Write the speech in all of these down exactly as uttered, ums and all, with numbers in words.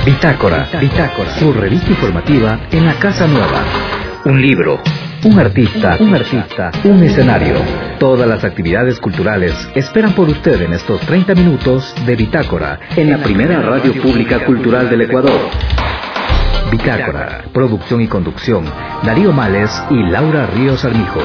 Bitácora, Bitácora, su revista informativa en la Casa Nueva. Un libro, un artista, un artista, un escenario. Todas las actividades culturales esperan por usted en estos treinta minutos de Bitácora, en la primera radio pública cultural del Ecuador. Bitácora, producción y conducción, Darío Males y Laura Ríos Armijos.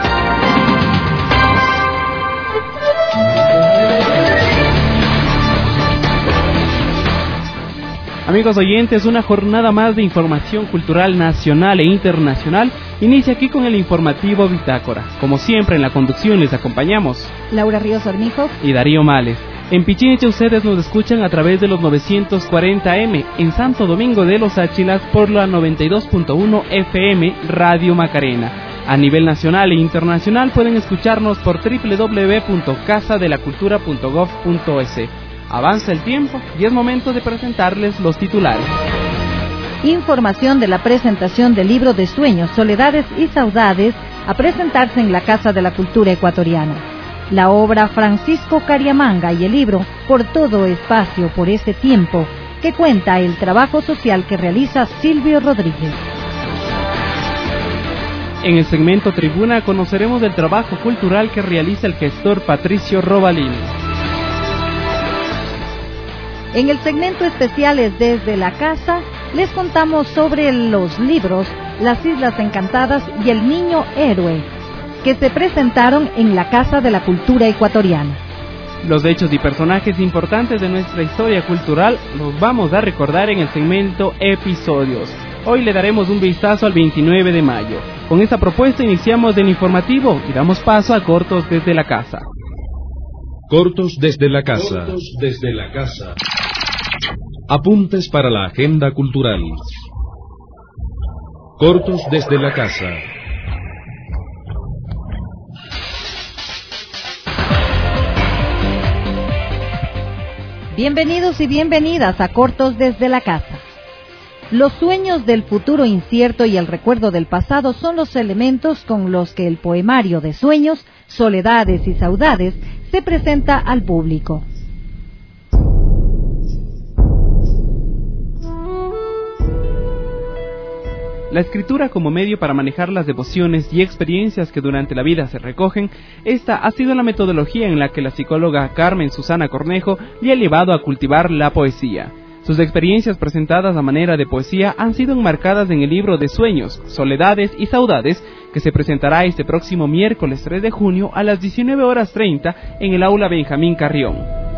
Amigos oyentes, una jornada más de información cultural nacional e internacional inicia aquí con el informativo Bitácora. Como siempre, en la conducción les acompañamos Laura Ríos Armijos y Darío Males. En Pichincha ustedes nos escuchan a través de los novecientos cuarenta eme, en Santo Domingo de los Áchilas por la noventa y dos punto uno efe eme Radio Macarena. A nivel nacional e internacional pueden escucharnos por doble u doble u doble u punto casa de la cultura punto gob punto es. Avanza el tiempo y es momento de presentarles los titulares. Información de la presentación del libro de sueños, soledades y saudades a presentarse en la Casa de la Cultura Ecuatoriana. La obra Francisco Cariamanga y el libro Por todo espacio, por este tiempo, que cuenta el trabajo social que realiza Silvio Rodríguez. En el segmento Tribuna conoceremos del trabajo cultural que realiza el gestor Patricio Robalini. En el segmento Especiales desde la Casa, les contamos sobre los libros Las Islas Encantadas y El Niño Héroe, que se presentaron en la Casa de la Cultura Ecuatoriana. Los hechos y personajes importantes de nuestra historia cultural los vamos a recordar en el segmento Episodios. Hoy le daremos un vistazo al veintinueve de mayo. Con esta propuesta iniciamos el informativo y damos paso a Cortos desde la Casa. Cortos desde la Casa. Cortos desde la Casa. Apuntes para la agenda cultural. Cortos desde la Casa. Bienvenidos y bienvenidas a Cortos desde la Casa. Los sueños del futuro incierto y el recuerdo del pasado son los elementos con los que el poemario de sueños, soledades y saudades se presenta al público. La escritura como medio para manejar las devociones y experiencias que durante la vida se recogen, esta ha sido la metodología en la que la psicóloga Carmen Susana Cornejo le ha llevado a cultivar la poesía. Sus experiencias presentadas a manera de poesía han sido enmarcadas en el libro de sueños, soledades y saudades, que se presentará este próximo miércoles tres de junio a las diecinueve horas treinta en el aula Benjamín Carrión.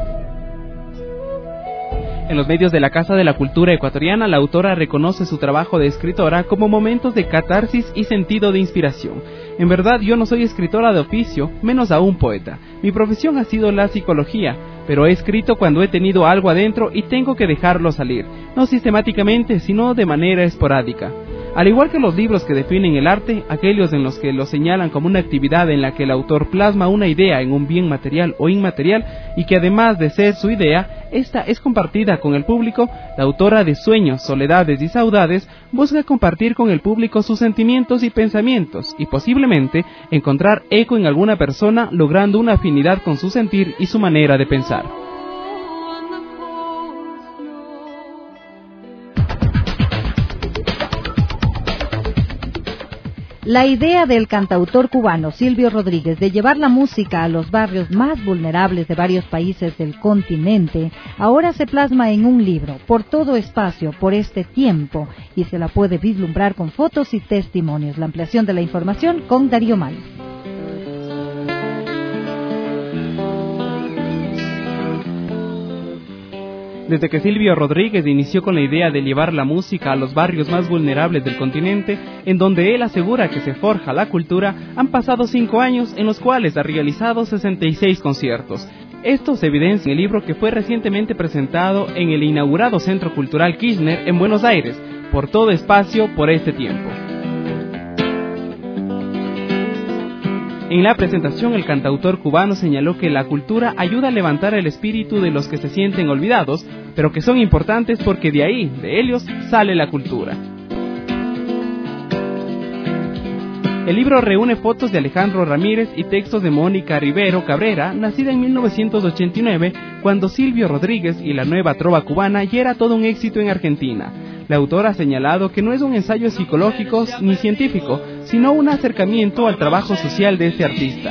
En los medios de la Casa de la Cultura Ecuatoriana, la autora reconoce su trabajo de escritora como momentos de catarsis y sentido de inspiración. En verdad, yo no soy escritora de oficio, menos aún poeta. Mi profesión ha sido la psicología, pero he escrito cuando he tenido algo adentro y tengo que dejarlo salir, no sistemáticamente, sino de manera esporádica. Al igual que los libros que definen el arte, aquellos en los que lo señalan como una actividad en la que el autor plasma una idea en un bien material o inmaterial y que además de ser su idea, esta es compartida con el público, la autora de Sueños, Soledades y Saudades busca compartir con el público sus sentimientos y pensamientos y posiblemente encontrar eco en alguna persona, logrando una afinidad con su sentir y su manera de pensar. La idea del cantautor cubano Silvio Rodríguez de llevar la música a los barrios más vulnerables de varios países del continente ahora se plasma en un libro, Por todo espacio, por este tiempo, y se la puede vislumbrar con fotos y testimonios. La ampliación de la información con Darío Males. Desde que Silvio Rodríguez inició con la idea de llevar la música a los barrios más vulnerables del continente, en donde él asegura que se forja la cultura, han pasado cinco años en los cuales ha realizado sesenta y seis conciertos. Esto se evidencia en el libro que fue recientemente presentado en el inaugurado Centro Cultural Kirchner en Buenos Aires, Por todo espacio, por este tiempo. En la presentación, el cantautor cubano señaló que la cultura ayuda a levantar el espíritu de los que se sienten olvidados, pero que son importantes porque de ahí, de ellos, sale la cultura. El libro reúne fotos de Alejandro Ramírez y textos de Mónica Rivero Cabrera, nacida en mil novecientos ochenta y nueve, cuando Silvio Rodríguez y la nueva trova cubana ya era todo un éxito en Argentina. La autora ha señalado que no es un ensayo psicológico ni científico, sino un acercamiento al trabajo social de este artista.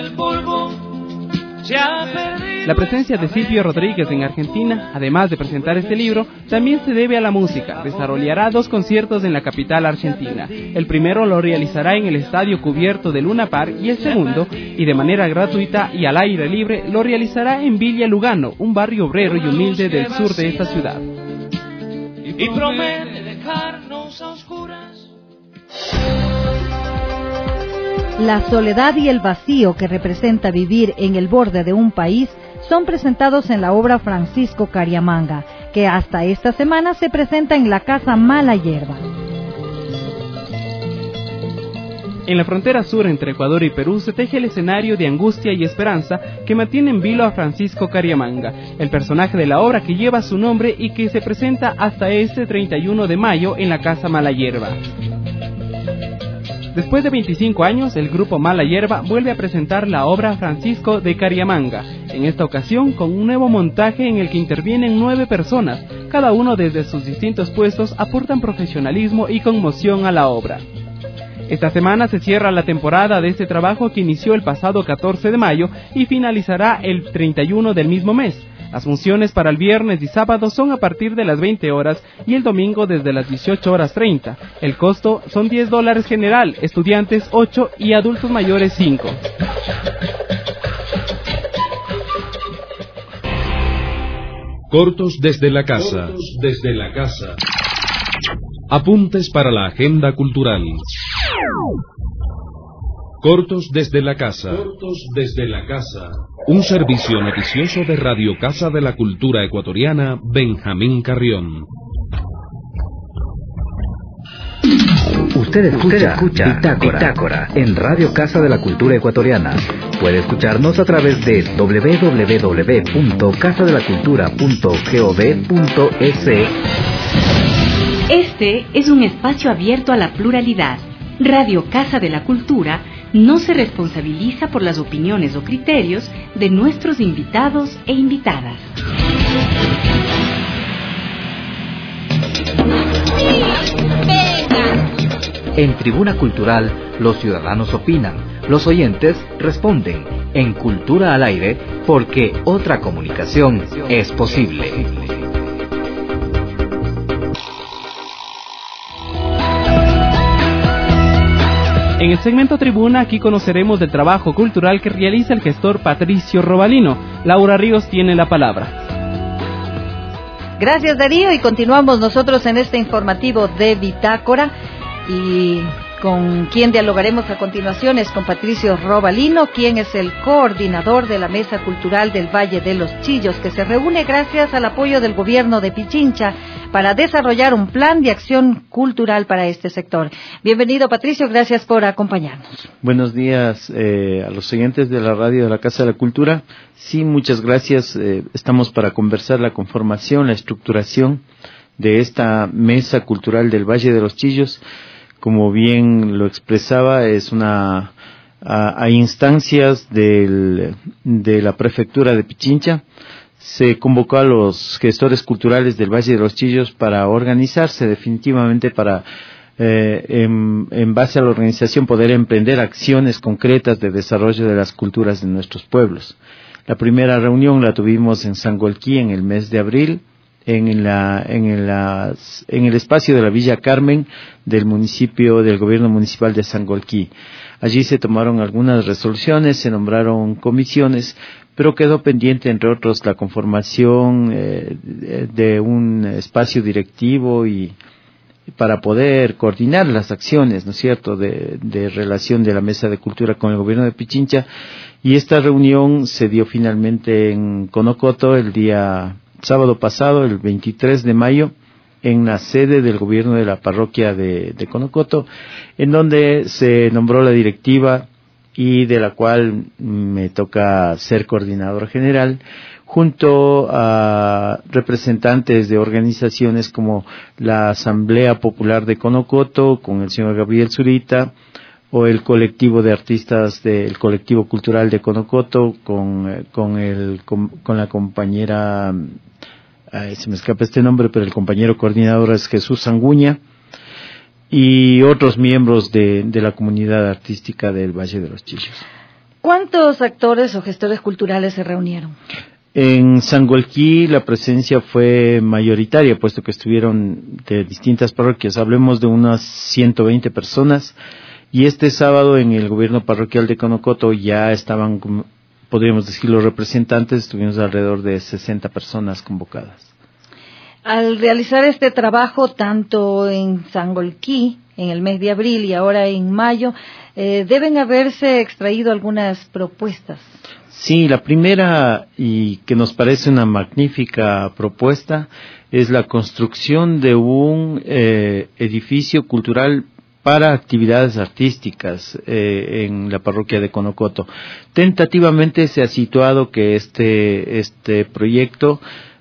La presencia de Silvio Rodríguez en Argentina, además de presentar este libro, también se debe a la música. Desarrollará dos conciertos en la capital argentina. El primero lo realizará en el estadio cubierto de Luna Park y el segundo, y de manera gratuita y al aire libre, lo realizará en Villa Lugano, un barrio obrero y humilde del sur de esta ciudad. Y promete dejarnos a oscuras. La soledad y el vacío que representa vivir en el borde de un país son presentados en la obra Francisco Cariamanga, que hasta esta semana se presenta en la Casa Mala Hierba. En la frontera sur entre Ecuador y Perú se teje el escenario de angustia y esperanza que mantiene en vilo a Francisco Cariamanga, el personaje de la obra que lleva su nombre y que se presenta hasta este treinta y uno de mayo en la Casa Mala Hierba. Después de veinticinco años, el grupo Mala Hierba vuelve a presentar la obra Francisco de Cariamanga, en esta ocasión con un nuevo montaje en el que intervienen nueve personas, cada uno desde sus distintos puestos aportan profesionalismo y conmoción a la obra. Esta semana se cierra la temporada de este trabajo que inició el pasado catorce de mayo y finalizará el treinta y uno del mismo mes. Las funciones para el viernes y sábado son a partir de las veinte horas y el domingo desde las dieciocho horas treinta. El costo son diez dólares general, estudiantes ocho y adultos mayores cinco. Cortos desde la casa. Cortos desde la casa. Apuntes para la agenda cultural. Cortos desde la casa. Cortos desde la casa. Un servicio noticioso de Radio Casa de la Cultura Ecuatoriana, Benjamín Carrión. Usted escucha, Usted escucha Bitácora, Bitácora en Radio Casa de la Cultura Ecuatoriana. Puede escucharnos a través de doble u doble u doble u punto casa de la cultura punto gov punto es. Este es un espacio abierto a la pluralidad. Radio Casa de la Cultura no se responsabiliza por las opiniones o criterios de nuestros invitados e invitadas. En Tribuna Cultural, los ciudadanos opinan, los oyentes responden. En Cultura al Aire, porque otra comunicación es posible. En el segmento Tribuna, aquí conoceremos del trabajo cultural que realiza el gestor Patricio Robalino. Laura Ríos tiene la palabra. Gracias, Darío, y continuamos nosotros en este informativo de Bitácora, y con quien dialogaremos a continuación es con Patricio Robalino, quien es el coordinador de la Mesa Cultural del Valle de los Chillos, que se reúne gracias al apoyo del gobierno de Pichincha para desarrollar un plan de acción cultural para este sector. Bienvenido, Patricio, gracias por acompañarnos. Buenos días eh, a los oyentes de la radio de la Casa de la Cultura. Sí, muchas gracias. Eh, estamos para conversar la conformación, la estructuración de esta Mesa Cultural del Valle de los Chillos. Como bien lo expresaba, es una a, a instancias del, de la prefectura de Pichincha. Se convocó a los gestores culturales del Valle de los Chillos para organizarse definitivamente para, eh, en, en base a la organización, poder emprender acciones concretas de desarrollo de las culturas de nuestros pueblos. La primera reunión la tuvimos en Sangolquí en el mes de abril, en la, en las, en el espacio de la Villa Carmen del municipio, del gobierno municipal de Sangolquí. Allí se tomaron algunas resoluciones, se nombraron comisiones, pero quedó pendiente, entre otros, la conformación eh, de, de un espacio directivo y para poder coordinar las acciones, ¿no es cierto?, de, de relación de la Mesa de Cultura con el gobierno de Pichincha. Y esta reunión se dio finalmente en Conocoto el día sábado pasado, el veintitrés de mayo, en la sede del gobierno de la parroquia de, de Conocoto, en donde se nombró la directiva y de la cual me toca ser coordinador general, junto a representantes de organizaciones como la Asamblea Popular de Conocoto, con el señor Gabriel Zurita, o el colectivo de artistas del colectivo cultural de Conocoto con, con, el, con, con la compañera, ay, se me escapa este nombre, pero el compañero coordinador es Jesús Anguña, y otros miembros de, de la comunidad artística del Valle de los Chillos. ¿Cuántos actores o gestores culturales se reunieron? En Sangolquí la presencia fue mayoritaria, puesto que estuvieron de distintas parroquias. Hablemos de unas ciento veinte personas. Y este sábado en el gobierno parroquial de Conocoto ya estaban, podríamos decir, los representantes. Estuvimos alrededor de sesenta personas convocadas. Al realizar este trabajo, tanto en Sangolquí, en el mes de abril y ahora en mayo, eh, deben haberse extraído algunas propuestas. Sí, la primera, y que nos parece una magnífica propuesta, es la construcción de un eh, edificio cultural para actividades artísticas eh, en la parroquia de Conocoto. Tentativamente se ha situado que este, este proyecto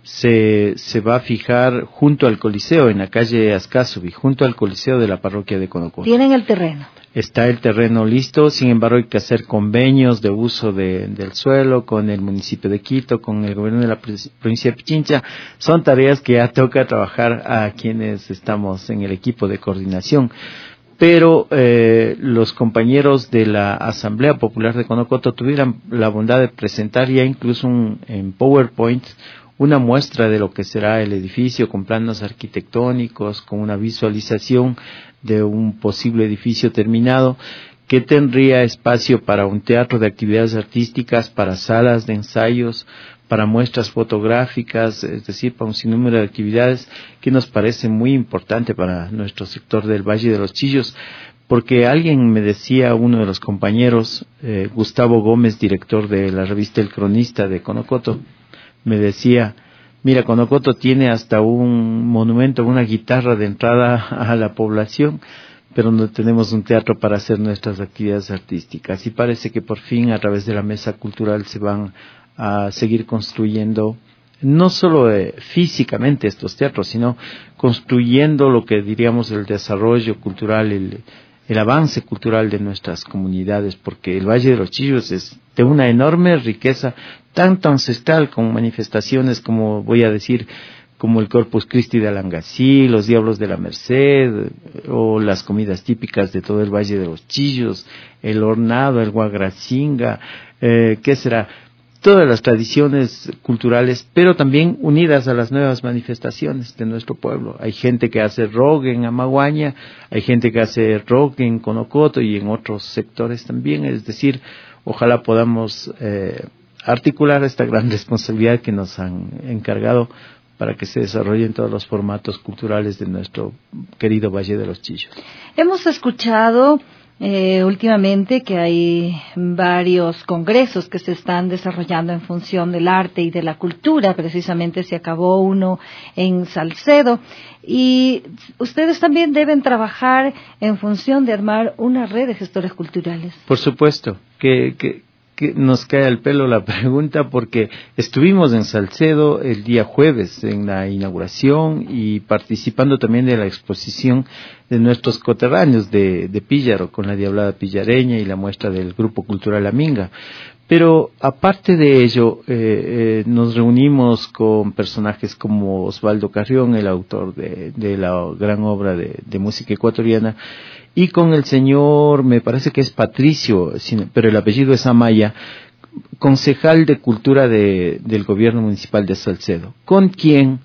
se, se va a fijar junto al Coliseo, en la calle Ascasubi, junto al Coliseo de la parroquia de Conocoto. ¿Tienen el terreno? Está el terreno listo, sin embargo hay que hacer convenios de uso de, del suelo con el municipio de Quito, con el gobierno de la provincia de Pichincha. Son tareas que ya toca trabajar a quienes estamos en el equipo de coordinación. Pero eh, los compañeros de la Asamblea Popular de Conocoto tuvieron la bondad de presentar ya incluso un, en PowerPoint una muestra de lo que será el edificio con planos arquitectónicos, con una visualización de un posible edificio terminado que tendría espacio para un teatro de actividades artísticas, para salas de ensayos, para muestras fotográficas, es decir, para un sinnúmero de actividades que nos parece muy importante para nuestro sector del Valle de los Chillos, porque alguien me decía, uno de los compañeros, eh, Gustavo Gómez, director de la revista El Cronista de Conocoto, me decía, mira, Conocoto tiene hasta un monumento, una guitarra de entrada a la población, pero no tenemos un teatro para hacer nuestras actividades artísticas. Y parece que por fin a través de la mesa cultural se van a seguir construyendo, no solo eh, físicamente estos teatros, sino construyendo lo que diríamos el desarrollo cultural, el, el avance cultural de nuestras comunidades, porque el Valle de los Chillos es de una enorme riqueza, tanto ancestral como manifestaciones, como voy a decir, como el Corpus Christi de Alangasí, los Diablos de la Merced, o las comidas típicas de todo el Valle de los Chillos, el hornado, el guagracinga, eh, ¿qué será? Todas las tradiciones culturales, pero también unidas a las nuevas manifestaciones de nuestro pueblo. Hay gente que hace rock en Amaguaña, hay gente que hace rock en Conocoto y en otros sectores también, es decir, ojalá podamos eh, articular esta gran responsabilidad que nos han encargado para que se desarrollen todos los formatos culturales de nuestro querido Valle de los Chillos. Hemos escuchado eh, últimamente que hay varios congresos que se están desarrollando en función del arte y de la cultura. Precisamente se acabó uno en Salcedo. Y ustedes también deben trabajar en función de armar una red de gestores culturales. Por supuesto, que... que que nos cae al pelo la pregunta, porque estuvimos en Salcedo el día jueves en la inauguración y participando también de la exposición de nuestros coterráneos de, de Píllaro, con la Diablada Pillareña y la muestra del Grupo Cultural Aminga. Pero aparte de ello, eh, eh, nos reunimos con personajes como Osvaldo Carrión, el autor de, de la gran obra de, de música ecuatoriana, y con el señor, me parece que es Patricio, pero el apellido es Amaya, concejal de Cultura de, del gobierno municipal de Salcedo, con quien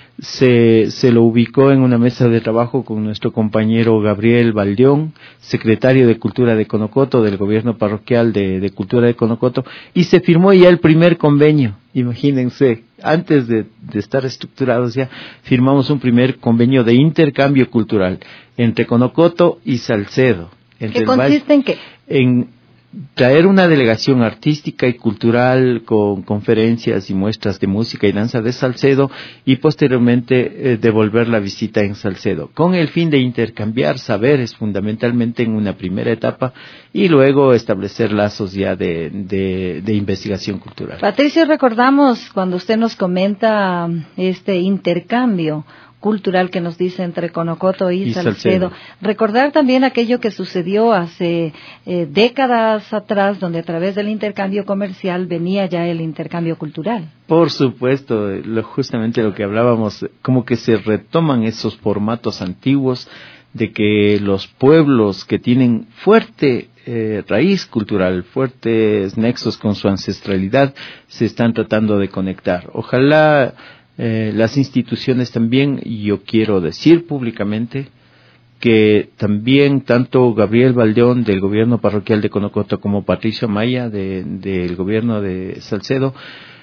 se, se lo ubicó en una mesa de trabajo con nuestro compañero Gabriel Valdeón, secretario de Cultura de Conocoto, del gobierno parroquial de, de Cultura de Conocoto, y se firmó ya el primer convenio. Imagínense, antes de, de estar estructurados ya, firmamos un primer convenio de intercambio cultural entre Conocoto y Salcedo. ¿Qué consiste en qué? En traer una delegación artística y cultural con conferencias y muestras de música y danza de Salcedo y posteriormente eh, devolver la visita en Salcedo, con el fin de intercambiar saberes fundamentalmente en una primera etapa y luego establecer lazos ya de, de, de investigación cultural. Patricio, recordamos cuando usted nos comenta este intercambio, cultural que nos dice entre Conocoto y, y Salcedo. Salcedo. Recordar también aquello que sucedió hace eh, décadas atrás, donde a través del intercambio comercial venía ya el intercambio cultural. Por supuesto, lo, justamente lo que hablábamos, como que se retoman esos formatos antiguos de que los pueblos que tienen fuerte eh, raíz cultural, fuertes nexos con su ancestralidad, se están tratando de conectar. Ojalá eh, las instituciones también, y yo quiero decir públicamente, que también tanto Gabriel Valdeón del gobierno parroquial de Conocoto como Patricio Maya de, del gobierno de Salcedo,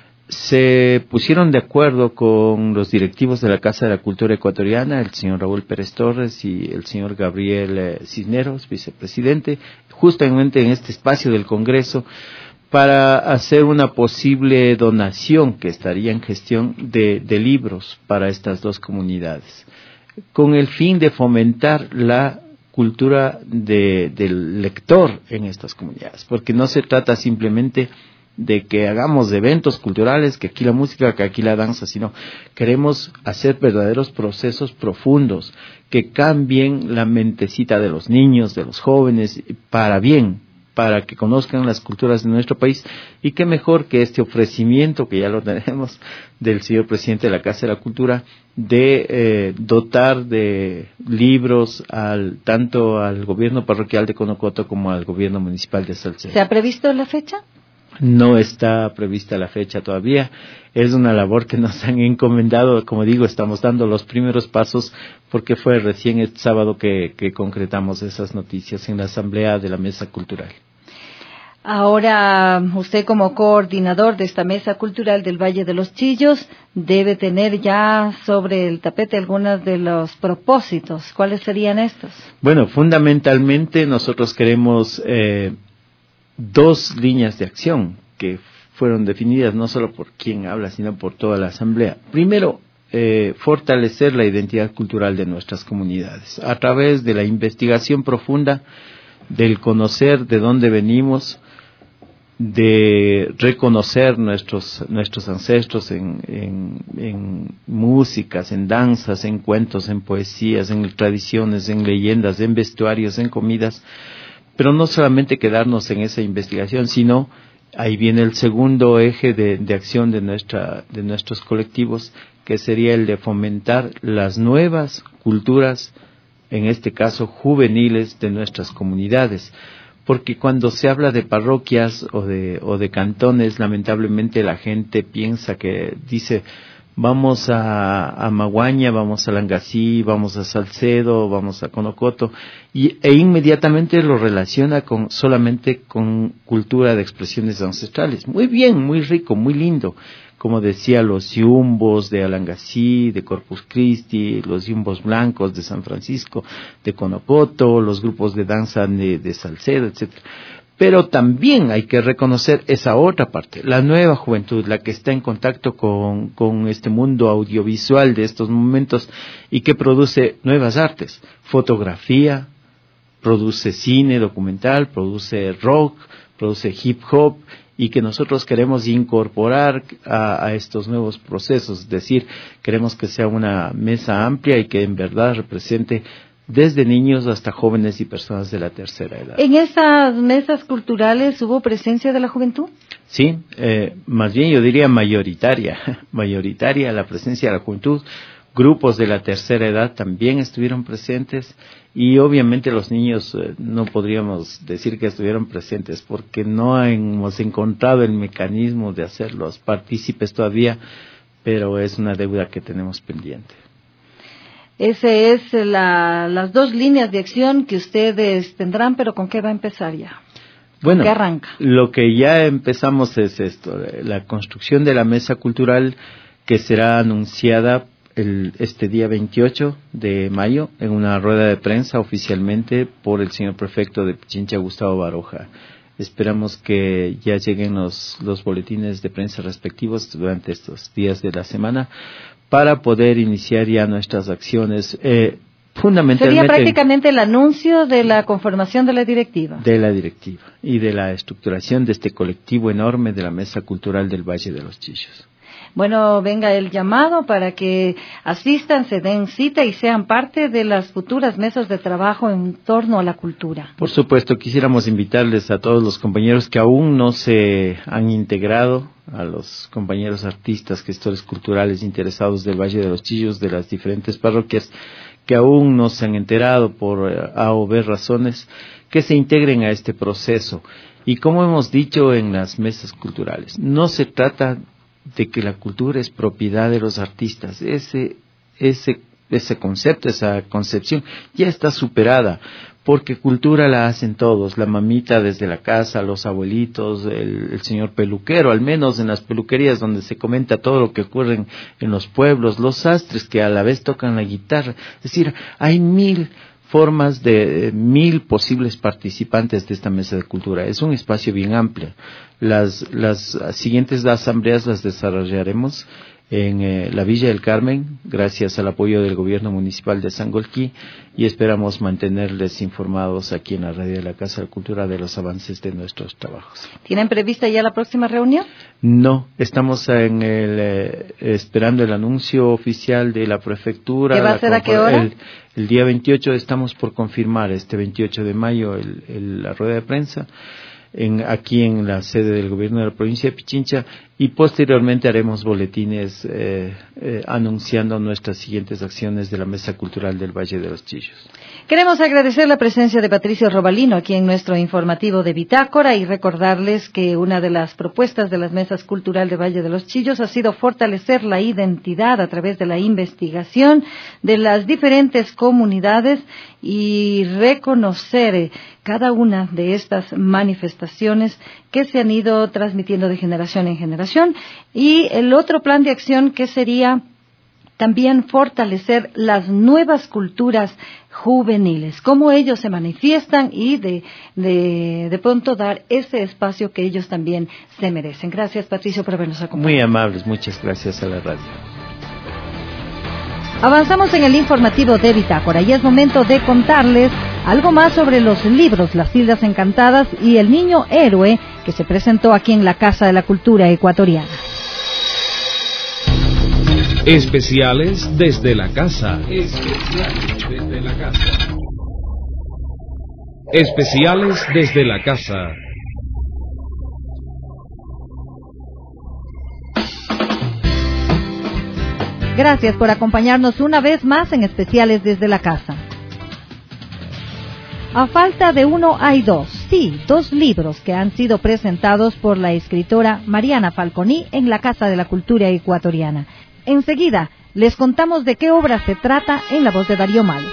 se pusieron de acuerdo con los directivos de la Casa de la Cultura Ecuatoriana, el señor Raúl Pérez Torres y el señor Gabriel eh, Cisneros, vicepresidente, justamente en este espacio del Congreso, para hacer una posible donación que estaría en gestión de, de libros para estas dos comunidades, con el fin de fomentar la cultura de, del lector en estas comunidades, porque no se trata simplemente de que hagamos eventos culturales, que aquí la música, que aquí la danza, sino queremos hacer verdaderos procesos profundos que cambien la mentecita de los niños, de los jóvenes, para bien, para que conozcan las culturas de nuestro país, y qué mejor que este ofrecimiento, que ya lo tenemos, del señor presidente de la Casa de la Cultura, de eh, dotar de libros al tanto al gobierno parroquial de Conocoto como al gobierno municipal de Salcedo. ¿Se ha previsto la fecha? No está prevista la fecha todavía, es una labor que nos han encomendado, como digo, estamos dando los primeros pasos porque fue recién este sábado que, que concretamos esas noticias en la asamblea de la Mesa Cultural. Ahora, usted como coordinador de esta Mesa Cultural del Valle de los Chillos debe tener ya sobre el tapete algunos de los propósitos. ¿Cuáles serían estos? Bueno, fundamentalmente nosotros queremos eh, dos líneas de acción que fueron definidas no solo por quien habla, sino por toda la asamblea. Primero, eh, fortalecer la identidad cultural de nuestras comunidades a través de la investigación profunda, del conocer de dónde venimos, de reconocer nuestros nuestros ancestros en, en, en músicas, en danzas, en cuentos, en poesías, en tradiciones, en leyendas, en vestuarios, en comidas, pero no solamente quedarnos en esa investigación, sino ahí viene el segundo eje de, de acción de nuestra de nuestros colectivos, que sería el de fomentar las nuevas culturas, en este caso juveniles, de nuestras comunidades. Porque cuando se habla de parroquias o de, o de cantones, lamentablemente la gente piensa que dice, vamos a, a Maguaña, vamos a Langasí, vamos a Salcedo, vamos a Conocoto, y, e inmediatamente lo relaciona con solamente con cultura de expresiones ancestrales. Muy bien, muy rico, muy lindo. Como decía, los yumbos de Alangasí, de Corpus Christi, los yumbos blancos de San Francisco, de Conocoto, los grupos de danza de, de Salcedo, etcétera. Pero también hay que reconocer esa otra parte, la nueva juventud, la que está en contacto con, con este mundo audiovisual de estos momentos y que produce nuevas artes, fotografía, produce cine documental, produce rock, produce hip hop, y que nosotros queremos incorporar a, a estos nuevos procesos, es decir, queremos que sea una mesa amplia y que en verdad represente desde niños hasta jóvenes y personas de la tercera edad. ¿En esas mesas culturales hubo presencia de la juventud? Sí, eh, más bien yo diría mayoritaria, mayoritaria la presencia de la juventud. Grupos de la tercera edad también estuvieron presentes y obviamente los niños eh, no podríamos decir que estuvieron presentes porque no hemos encontrado el mecanismo de hacerlos partícipes todavía, pero es una deuda que tenemos pendiente. Ese es la, las dos líneas de acción que ustedes tendrán, pero ¿con qué va a empezar ya? Bueno, ¿Qué arranca? Lo que ya empezamos es esto, la construcción de la mesa cultural que será anunciada El, este día veintiocho de mayo en una rueda de prensa oficialmente por el señor prefecto de Pichincha, Gustavo Baroja. Esperamos que ya lleguen los, los boletines de prensa respectivos durante estos días de la semana para poder iniciar ya nuestras acciones. Eh, fundamentalmente sería prácticamente el anuncio de la conformación de la directiva. De la directiva y de la estructuración de este colectivo enorme de la Mesa Cultural del Valle de los Chillos. bueno, venga el llamado para que asistan, se den cita y sean parte de las futuras mesas de trabajo en torno a la cultura. Por supuesto, quisiéramos invitarles a todos los compañeros que aún no se han integrado, a los compañeros artistas, gestores culturales interesados del Valle de los Chillos, de las diferentes parroquias, que aún no se han enterado por A o B razones, que se integren a este proceso. Y como hemos dicho en las mesas culturales, no se trata de que la cultura es propiedad de los artistas. Ese, ese, ese concepto, esa concepción ya está superada, porque cultura la hacen todos, la mamita desde la casa, los abuelitos, el, el señor peluquero, al menos en las peluquerías donde se comenta todo lo que ocurre en, en los pueblos, los sastres que a la vez tocan la guitarra. Es decir, hay mil formas de eh, mil posibles participantes de esta mesa de cultura. Es un espacio bien amplio. Las, las siguientes asambleas las desarrollaremos en eh, la Villa del Carmen, gracias al apoyo del gobierno municipal de Sangolquí, y esperamos mantenerles informados aquí en la radio de la Casa de la Cultura de los avances de nuestros trabajos. ¿Tienen prevista ya la próxima reunión? No, estamos en el, eh, esperando el anuncio oficial de la prefectura. ¿Qué va a ser a qué hora? El, el día veintiocho estamos por confirmar, este veintiocho de mayo, el, el, la rueda de prensa. En, aquí en la sede del gobierno de la provincia de Pichincha, y posteriormente haremos boletines eh, eh, anunciando nuestras siguientes acciones de la Mesa Cultural del Valle de los Chillos. Queremos agradecer la presencia de Patricio Robalino aquí en nuestro informativo de Bitácora y recordarles que una de las propuestas de las mesas cultural de Valle de los Chillos ha sido fortalecer la identidad a través de la investigación de las diferentes comunidades y reconocer eh, cada una de estas manifestaciones que se han ido transmitiendo de generación en generación, y el otro plan de acción que sería también fortalecer las nuevas culturas juveniles, cómo ellos se manifiestan y de, de, de pronto dar ese espacio que ellos también se merecen. Gracias, Patricio, por habernos acompañado. Muy amables, muchas gracias a la radio. Avanzamos en el informativo de Bitácora y es momento de contarles algo más sobre los libros Las Islas Encantadas y El Niño Héroe, que se presentó aquí en la Casa de la Cultura Ecuatoriana. Especiales desde la casa. Especiales desde la casa. Especiales desde la casa. Gracias por acompañarnos una vez más en Especiales desde la casa. A falta de uno hay dos, sí, dos libros que han sido presentados por la escritora Mariana Falconi en la Casa de la Cultura Ecuatoriana. Enseguida les contamos de qué obra se trata en la voz de Darío Males.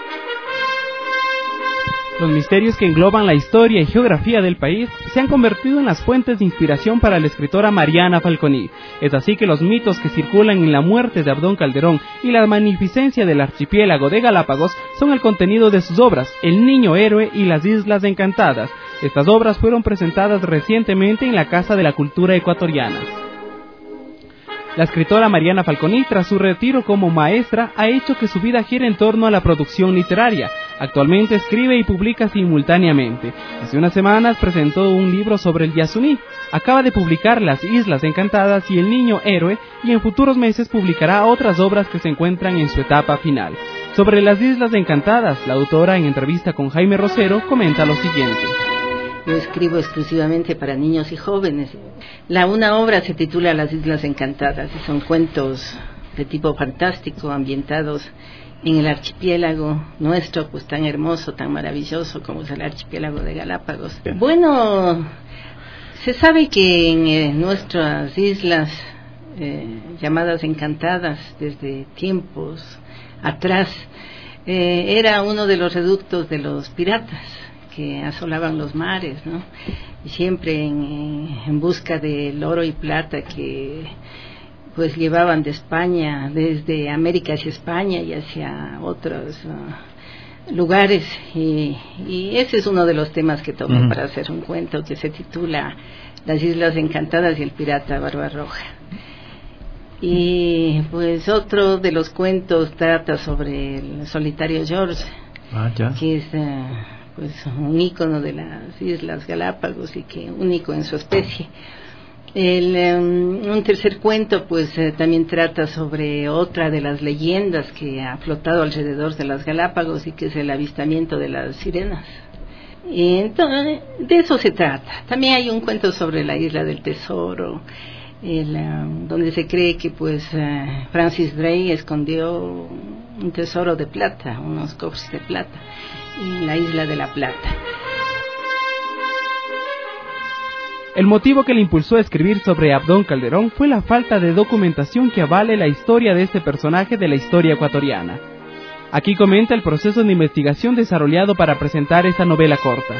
Los misterios que engloban la historia y geografía del país se han convertido en las fuentes de inspiración para la escritora Mariana Falconi. Es así que los mitos que circulan en la muerte de Abdón Calderón y la magnificencia del archipiélago de Galápagos son el contenido de sus obras, El Niño Héroe y Las Islas Encantadas. Estas obras fueron presentadas recientemente en la Casa de la Cultura Ecuatoriana. La escritora Mariana Falconi, tras su retiro como maestra, ha hecho que su vida gire en torno a la producción literaria. Actualmente escribe y publica simultáneamente. Hace unas semanas presentó un libro sobre el Yasuní. Acaba de publicar Las Islas Encantadas y El Niño Héroe, y en futuros meses publicará otras obras que se encuentran en su etapa final. Sobre Las Islas Encantadas, la autora, en entrevista con Jaime Rosero, comenta lo siguiente. Yo escribo exclusivamente para niños y jóvenes. La una obra se titula Las Islas Encantadas y son cuentos de tipo fantástico ambientados en el archipiélago nuestro, pues tan hermoso, tan maravilloso como es el archipiélago de Galápagos. Bueno, se sabe que en eh, nuestras islas eh, llamadas Encantadas desde tiempos atrás eh, era uno de los reductos de los piratas que asolaban los mares, ¿no? Y siempre en, en busca del oro y plata que pues llevaban de España, desde América hacia España y hacia otros uh, lugares, y, y ese es uno de los temas que tomé uh-huh. para hacer un cuento que se titula Las Islas Encantadas y el Pirata Barbarroja. Y pues otro de los cuentos trata sobre el solitario George, ah, ya. que es uh, pues un ícono de las Islas Galápagos y que único en su especie. El, um, un tercer cuento pues eh, también trata sobre otra de las leyendas que ha flotado alrededor de las Galápagos y que es el avistamiento de las sirenas. Y entonces, de eso se trata. También hay un cuento sobre la isla del tesoro, el, um, donde se cree que pues uh, Francis Drake escondió un tesoro de plata, unos cofres de plata, en la isla de la Plata. El motivo que le impulsó a escribir sobre Abdón Calderón fue la falta de documentación que avale la historia de este personaje de la historia ecuatoriana. Aquí comenta el proceso de investigación desarrollado para presentar esta novela corta.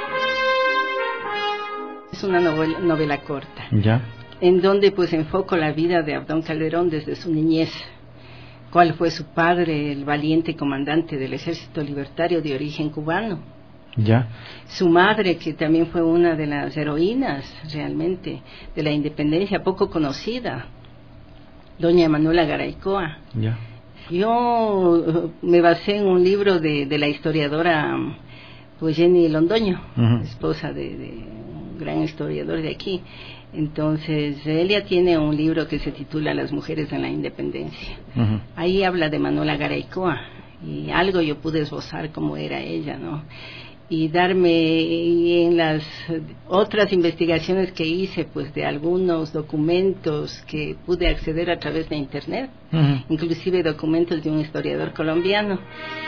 Es una novela, novela corta, ¿Ya? en donde pues enfoco la vida de Abdón Calderón desde su niñez. Cuál fue su padre, el valiente comandante del Ejército Libertario de origen cubano. ¿Ya? Su madre, que también fue una de las heroínas realmente de la independencia, poco conocida, doña Manuela Garaycoa. ¿Ya? Yo me basé en un libro de, de la historiadora pues Jenny Londoño, uh-huh. esposa de, de un gran historiador de aquí. Entonces, ella tiene un libro que se titula Las mujeres en la independencia. Uh-huh. Ahí habla de Manuela Garaycoa, y algo yo pude esbozar cómo era ella, ¿no? Y darme, y en las otras investigaciones que hice, pues de algunos documentos que pude acceder a través de internet, uh-huh. inclusive documentos de un historiador colombiano.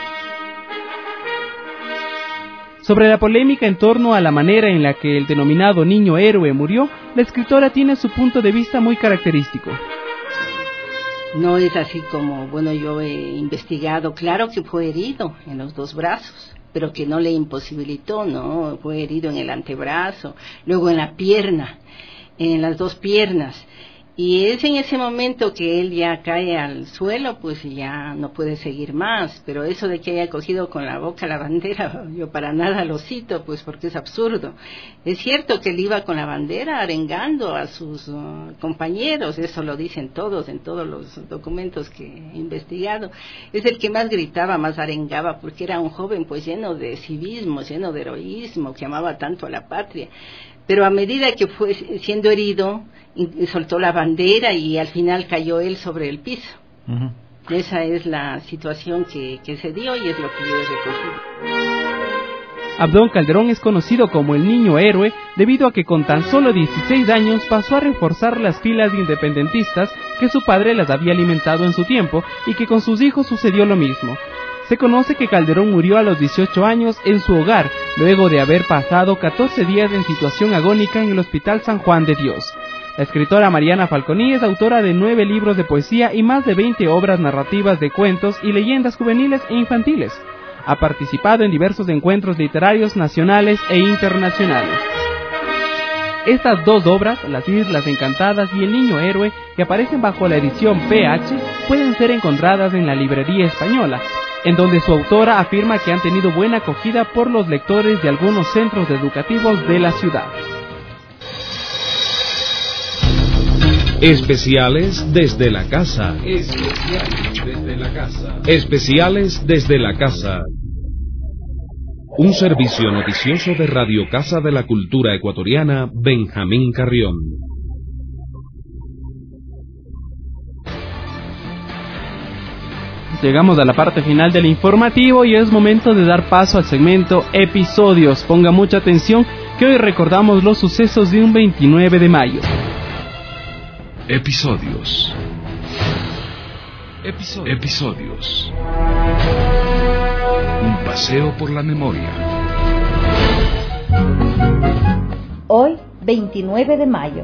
Sobre la polémica en torno a la manera en la que el denominado niño héroe murió, la escritora tiene su punto de vista muy característico. No es así como, bueno, yo he investigado, claro que fue herido en los dos brazos, pero que no le imposibilitó, ¿no? Fue herido en el antebrazo, luego en la pierna, en las dos piernas. Y es en ese momento que él ya cae al suelo, pues ya no puede seguir más. Pero eso de que haya cogido con la boca la bandera, yo para nada lo cito, pues porque es absurdo. Es cierto que él iba con la bandera arengando a sus uh, compañeros, eso lo dicen todos en todos los documentos que he investigado. Es el que más gritaba, más arengaba, porque era un joven pues lleno de civismo, lleno de heroísmo, que amaba tanto a la patria. Pero a medida que fue siendo herido, soltó la bandera y al final cayó él sobre el piso. Uh-huh. Esa es la situación que, que se dio y es lo que yo he recogido. Abdón Calderón es conocido como el niño héroe debido a que con tan solo dieciséis años pasó a reforzar las filas independentistas que su padre las había alimentado en su tiempo y que con sus hijos sucedió lo mismo. Se conoce que Calderón murió a los dieciocho años en su hogar, luego de haber pasado catorce días en situación agónica en el Hospital San Juan de Dios. La escritora Mariana Falconi es autora de nueve libros de poesía y más de veinte obras narrativas de cuentos y leyendas juveniles e infantiles. Ha participado en diversos encuentros literarios nacionales e internacionales. Estas dos obras, Las Islas Encantadas y El Niño Héroe, que aparecen bajo la edición P H, pueden ser encontradas en la librería española, en donde su autora afirma que han tenido buena acogida por los lectores de algunos centros educativos de la ciudad. Especiales desde la casa. Especiales desde la casa. Especiales desde la casa. Un servicio noticioso de Radio Casa de la Cultura Ecuatoriana, Benjamín Carrión. Llegamos a la parte final del informativo y es momento de dar paso al segmento Episodios. Ponga mucha atención que hoy recordamos los sucesos de un veintinueve de mayo. Episodios. Episodios. Episodios. Un paseo por la memoria. Hoy, veintinueve de mayo.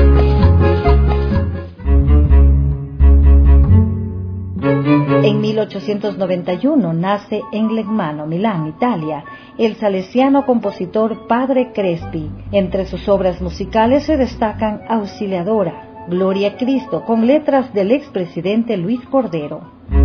En mil ochocientos noventa y uno nace en Legmano, Milán, Italia, el salesiano compositor Padre Crespi. Entre sus obras musicales se destacan Auxiliadora, Gloria a Cristo, con letras del expresidente Luis Cordero.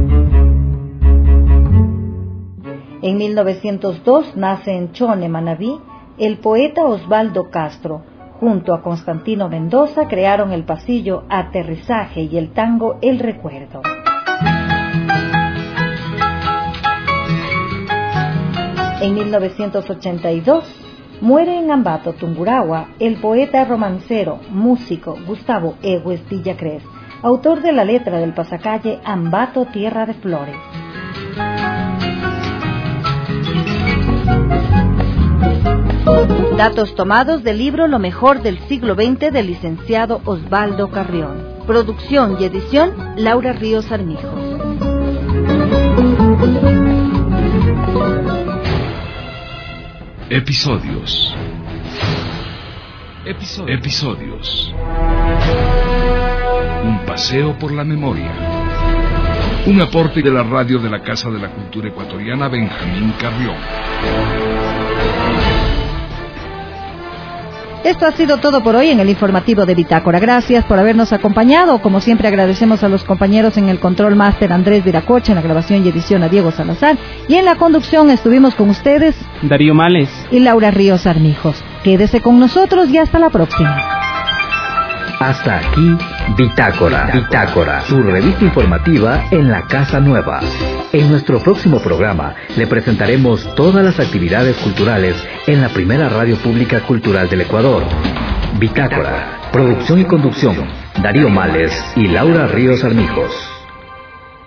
En mil novecientos dos nace en Chone, Manabí, el poeta Osvaldo Castro. Junto a Constantino Mendoza crearon el pasillo Aterrizaje y el tango El Recuerdo. En mil novecientos ochenta y dos Muere en Ambato, Tungurahua, el poeta romancero, músico Gustavo Egues Villacrés, autor de la letra del pasacalle Ambato, Tierra de Flores. Datos tomados del libro Lo mejor del siglo veinte del licenciado Osvaldo Carrión. Producción y edición Laura Ríos Armijos. Episodios. Episodios. Episodios. Un paseo por la memoria. Un aporte de la radio de la Casa de la Cultura Ecuatoriana Benjamín Carrión. Esto ha sido todo por hoy en el informativo de Bitácora. Gracias por habernos acompañado. Como siempre, agradecemos a los compañeros en el control máster Andrés Viracocha, en la grabación y edición a Diego Salazar, y en la conducción estuvimos con ustedes Darío Males y Laura Ríos Armijos. Quédese con nosotros y hasta la próxima. Hasta aquí Bitácora, Bitácora, su revista informativa en la Casa Nueva. En nuestro próximo programa le presentaremos todas las actividades culturales en la primera radio pública cultural del Ecuador. Bitácora, producción y conducción, Darío Males y Laura Ríos Armijos.